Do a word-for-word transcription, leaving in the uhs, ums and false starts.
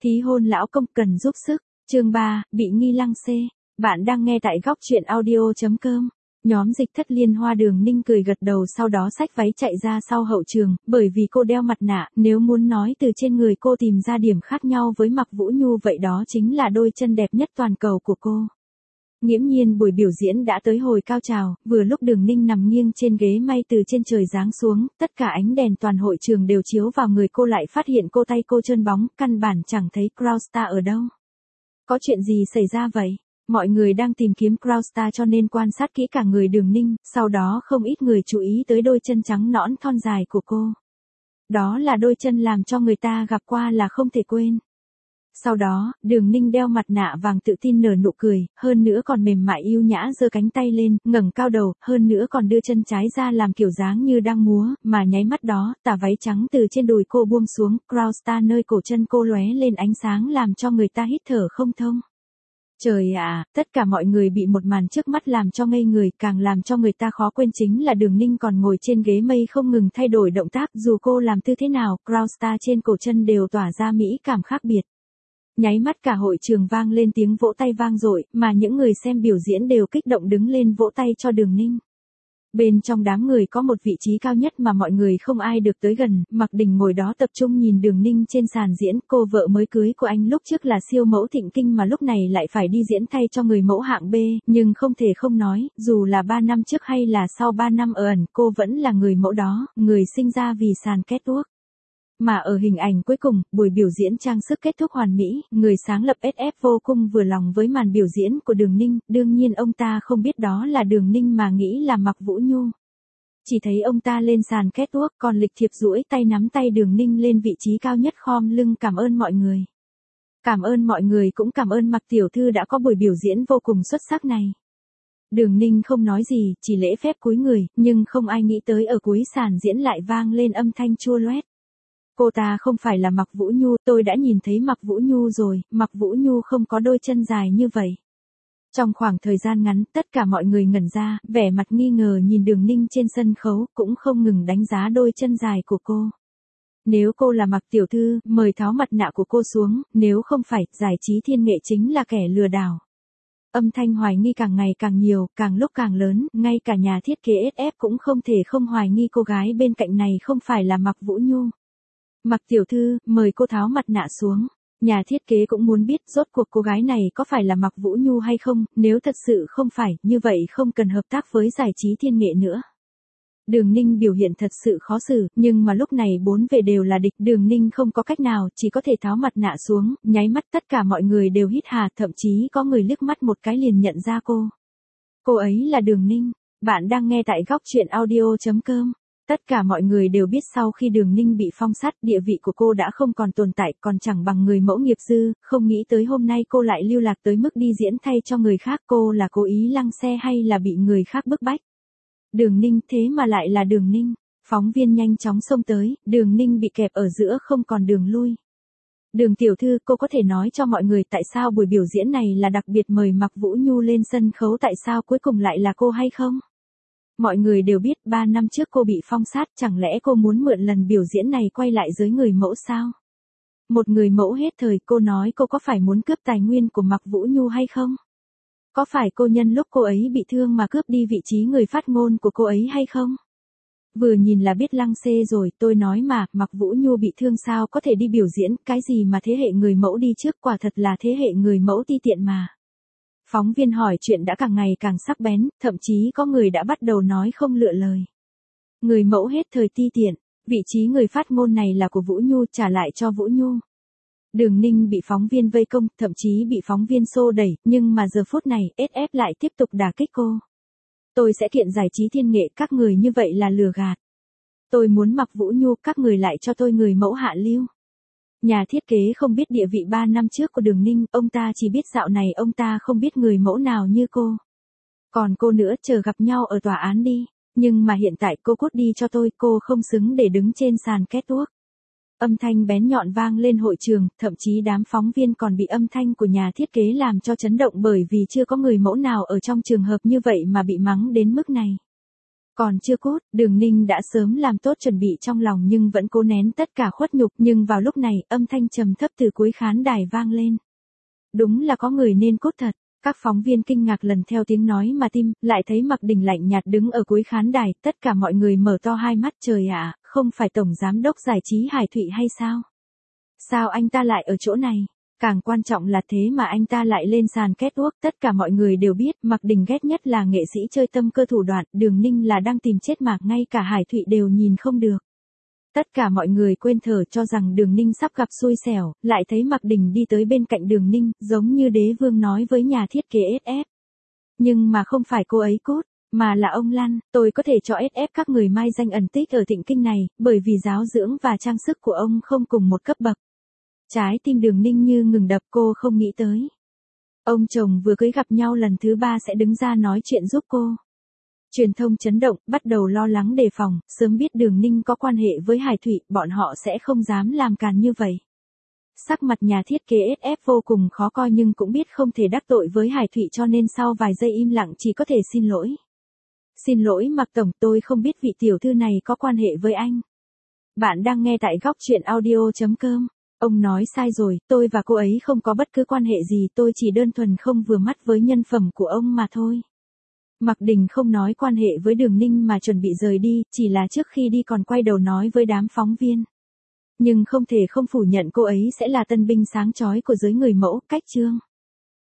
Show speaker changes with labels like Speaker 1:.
Speaker 1: Ký hôn lão công cần giúp sức. Chương ba, bị nghi lăng xê. Bạn đang nghe tại góc truyện audio chấm com. Nhóm dịch thất Liên Hoa Đường Ninh cười gật đầu, sau đó xách váy chạy ra sau hậu trường, bởi vì cô đeo mặt nạ, nếu muốn nói từ trên người cô tìm ra điểm khác nhau với Mạc Vũ Nhu vậy đó chính là đôi chân đẹp nhất toàn cầu của cô. Nghiễm nhiên buổi biểu diễn đã tới hồi cao trào, vừa lúc Đường Ninh nằm nghiêng trên ghế may từ trên trời giáng xuống, tất cả ánh đèn toàn hội trường đều chiếu vào người cô, lại phát hiện cô tay cô trơn bóng, căn bản chẳng thấy Crowdstar ở đâu. Có chuyện gì xảy ra vậy? Mọi người đang tìm kiếm Crowdstar cho nên quan sát kỹ cả người Đường Ninh, sau đó không ít người chú ý tới đôi chân trắng nõn thon dài của cô. Đó là đôi chân làm cho người ta gặp qua là không thể quên. Sau đó, Đường Ninh đeo mặt nạ vàng tự tin nở nụ cười, hơn nữa còn mềm mại yêu nhã giơ cánh tay lên, ngẩng cao đầu, hơn nữa còn đưa chân trái ra làm kiểu dáng như đang múa, mà nháy mắt đó, tà váy trắng từ trên đùi cô buông xuống, Crowdstar nơi cổ chân cô lóe lên ánh sáng làm cho người ta hít thở không thông. Trời ạ, tất cả mọi người bị một màn trước mắt làm cho ngây người, càng làm cho người ta khó quên chính là Đường Ninh còn ngồi trên ghế mây không ngừng thay đổi động tác, dù cô làm tư thế nào, Crowdstar trên cổ chân đều tỏa ra mỹ cảm khác biệt. Nháy mắt cả hội trường vang lên tiếng vỗ tay vang dội, mà những người xem biểu diễn đều kích động đứng lên vỗ tay cho Đường Ninh. Bên trong đám người có một vị trí cao nhất mà mọi người không ai được tới gần, Mạc Đình ngồi đó tập trung nhìn Đường Ninh trên sàn diễn, cô vợ mới cưới của anh lúc trước là siêu mẫu Thịnh Kinh mà lúc này lại phải đi diễn thay cho người mẫu hạng B, nhưng không thể không nói, dù là ba năm trước hay là sau ba năm ở ẩn, cô vẫn là người mẫu đó, người sinh ra vì sàn catwalk. Mà ở hình ảnh cuối cùng, buổi biểu diễn trang sức kết thúc hoàn mỹ, người sáng lập ét ép vô cùng vừa lòng với màn biểu diễn của Đường Ninh, đương nhiên ông ta không biết đó là Đường Ninh mà nghĩ là Mạc Vũ Nhu. Chỉ thấy ông ta lên sàn catwalk còn lịch thiệp duỗi tay nắm tay Đường Ninh lên vị trí cao nhất khom lưng cảm ơn mọi người. Cảm ơn mọi người cũng cảm ơn Mạc tiểu thư đã có buổi biểu diễn vô cùng xuất sắc này. Đường Ninh không nói gì, chỉ lễ phép cúi người, nhưng không ai nghĩ tới ở cuối sàn diễn lại vang lên âm thanh chua loét. Cô ta không phải là Mạc Vũ Nhu, tôi đã nhìn thấy Mạc Vũ Nhu rồi, Mạc Vũ Nhu không có đôi chân dài như vậy. Trong khoảng thời gian ngắn, tất cả mọi người ngẩn ra, vẻ mặt nghi ngờ nhìn Đường Ninh trên sân khấu, cũng không ngừng đánh giá đôi chân dài của cô. Nếu cô là Mạc tiểu thư, mời tháo mặt nạ của cô xuống, nếu không phải, giải trí thiên nghệ chính là kẻ lừa đảo. Âm thanh hoài nghi càng ngày càng nhiều, càng lúc càng lớn, ngay cả nhà thiết kế ét ép cũng không thể không hoài nghi cô gái bên cạnh này không phải là Mạc Vũ Nhu. Mạc tiểu thư, mời cô tháo mặt nạ xuống. Nhà thiết kế cũng muốn biết rốt cuộc cô gái này có phải là Mạc Vũ Nhu hay không, nếu thật sự không phải, như vậy không cần hợp tác với giải trí thiên nghệ nữa. Đường Ninh biểu hiện thật sự khó xử, nhưng mà lúc này bốn về đều là địch, Đường Ninh không có cách nào, chỉ có thể tháo mặt nạ xuống, nháy mắt tất cả mọi người đều hít hà, thậm chí có người liếc mắt một cái liền nhận ra cô. Cô ấy là Đường Ninh. Bạn đang nghe tại góc truyện audio chấm com. Tất cả mọi người đều biết sau khi Đường Ninh bị phong sát, địa vị của cô đã không còn tồn tại, còn chẳng bằng người mẫu nghiệp dư, không nghĩ tới hôm nay cô lại lưu lạc tới mức đi diễn thay cho người khác, cô là cố ý lăng xe hay là bị người khác bức bách. Đường Ninh, thế mà lại là Đường Ninh. Phóng viên nhanh chóng xông tới, Đường Ninh bị kẹp ở giữa không còn đường lui. Đường tiểu thư, cô có thể nói cho mọi người tại sao buổi biểu diễn này là đặc biệt mời Mạc Vũ Nhu lên sân khấu, tại sao cuối cùng lại là cô hay không? Mọi người đều biết ba năm trước cô bị phong sát, chẳng lẽ cô muốn mượn lần biểu diễn này quay lại giới người mẫu sao? Một người mẫu hết thời, cô nói cô có phải muốn cướp tài nguyên của Mạc Vũ Nhu hay không? Có phải cô nhân lúc cô ấy bị thương mà cướp đi vị trí người phát ngôn của cô ấy hay không? Vừa nhìn là biết lăng xê rồi, tôi nói mà, Mạc Vũ Nhu bị thương sao có thể đi biểu diễn, cái gì mà thế hệ người mẫu đi trước, quả thật là thế hệ người mẫu ti tiện mà. Phóng viên hỏi chuyện đã càng ngày càng sắc bén, thậm chí có người đã bắt đầu nói không lựa lời. Người mẫu hết thời ti tiện, vị trí người phát ngôn này là của Vũ Nhu, trả lại cho Vũ Nhu. Đường Ninh bị phóng viên vây công, thậm chí bị phóng viên xô đẩy, nhưng mà giờ phút này, ét ép lại tiếp tục đả kích cô. Tôi sẽ kiện giải trí thiên nghệ, các người như vậy là lừa gạt. Tôi muốn Mạc Vũ Nhu, các người lại cho tôi người mẫu hạ lưu. Nhà thiết kế không biết địa vị ba năm trước của Đường Ninh, ông ta chỉ biết dạo này ông ta không biết người mẫu nào như cô. Còn cô nữa, chờ gặp nhau ở tòa án đi. Nhưng mà hiện tại cô cút đi cho tôi, cô không xứng để đứng trên sàn catwalk. Âm thanh bén nhọn vang lên hội trường, thậm chí đám phóng viên còn bị âm thanh của nhà thiết kế làm cho chấn động bởi vì chưa có người mẫu nào ở trong trường hợp như vậy mà bị mắng đến mức này. Còn chưa cút, Đường Ninh đã sớm làm tốt chuẩn bị trong lòng nhưng vẫn cố nén tất cả khuất nhục, nhưng vào lúc này, âm thanh trầm thấp từ cuối khán đài vang lên. Đúng là có người nên cút thật. Các phóng viên kinh ngạc lần theo tiếng nói mà tim, lại thấy Mạc Đình lạnh nhạt đứng ở cuối khán đài, tất cả mọi người mở to hai mắt. Trời ạ, không phải tổng giám đốc giải trí Hải Thụy hay sao? Sao anh ta lại ở chỗ này? Càng quan trọng là thế mà anh ta lại lên sàn catwalk. Tất cả mọi người đều biết, Mạc Đình ghét nhất là nghệ sĩ chơi tâm cơ thủ đoạn, Đường Ninh là đang tìm chết mà ngay cả Hải Thụy đều nhìn không được. Tất cả mọi người quên thở cho rằng Đường Ninh sắp gặp xui xẻo, lại thấy Mạc Đình đi tới bên cạnh Đường Ninh, giống như đế vương nói với nhà thiết kế ét ép. Nhưng mà không phải cô ấy cút, mà là ông Lan. Tôi có thể cho ét ép các người mai danh ẩn tích ở Thịnh Kinh này, bởi vì giáo dưỡng và trang sức của ông không cùng một cấp bậc. Trái tim Đường Ninh như ngừng đập, cô không nghĩ tới. Ông chồng vừa cưới gặp nhau lần thứ ba sẽ đứng ra nói chuyện giúp cô. Truyền thông chấn động, bắt đầu lo lắng đề phòng, sớm biết Đường Ninh có quan hệ với Hải Thụy, bọn họ sẽ không dám làm càn như vậy. Sắc mặt nhà thiết kế ét ép vô cùng khó coi nhưng cũng biết không thể đắc tội với Hải Thụy cho nên sau vài giây im lặng chỉ có thể xin lỗi. Xin lỗi Mạc Tổng, tôi không biết vị tiểu thư này có quan hệ với anh. Bạn đang nghe tại góc truyện audio chấm com. Ông nói sai rồi, tôi và cô ấy không có bất cứ quan hệ gì, tôi chỉ đơn thuần không vừa mắt với nhân phẩm của ông mà thôi. Mạc Đình không nói quan hệ với Đường Ninh mà chuẩn bị rời đi, chỉ là trước khi đi còn quay đầu nói với đám phóng viên. Nhưng không thể không phủ nhận cô ấy sẽ là tân binh sáng chói của giới người mẫu, cách chương.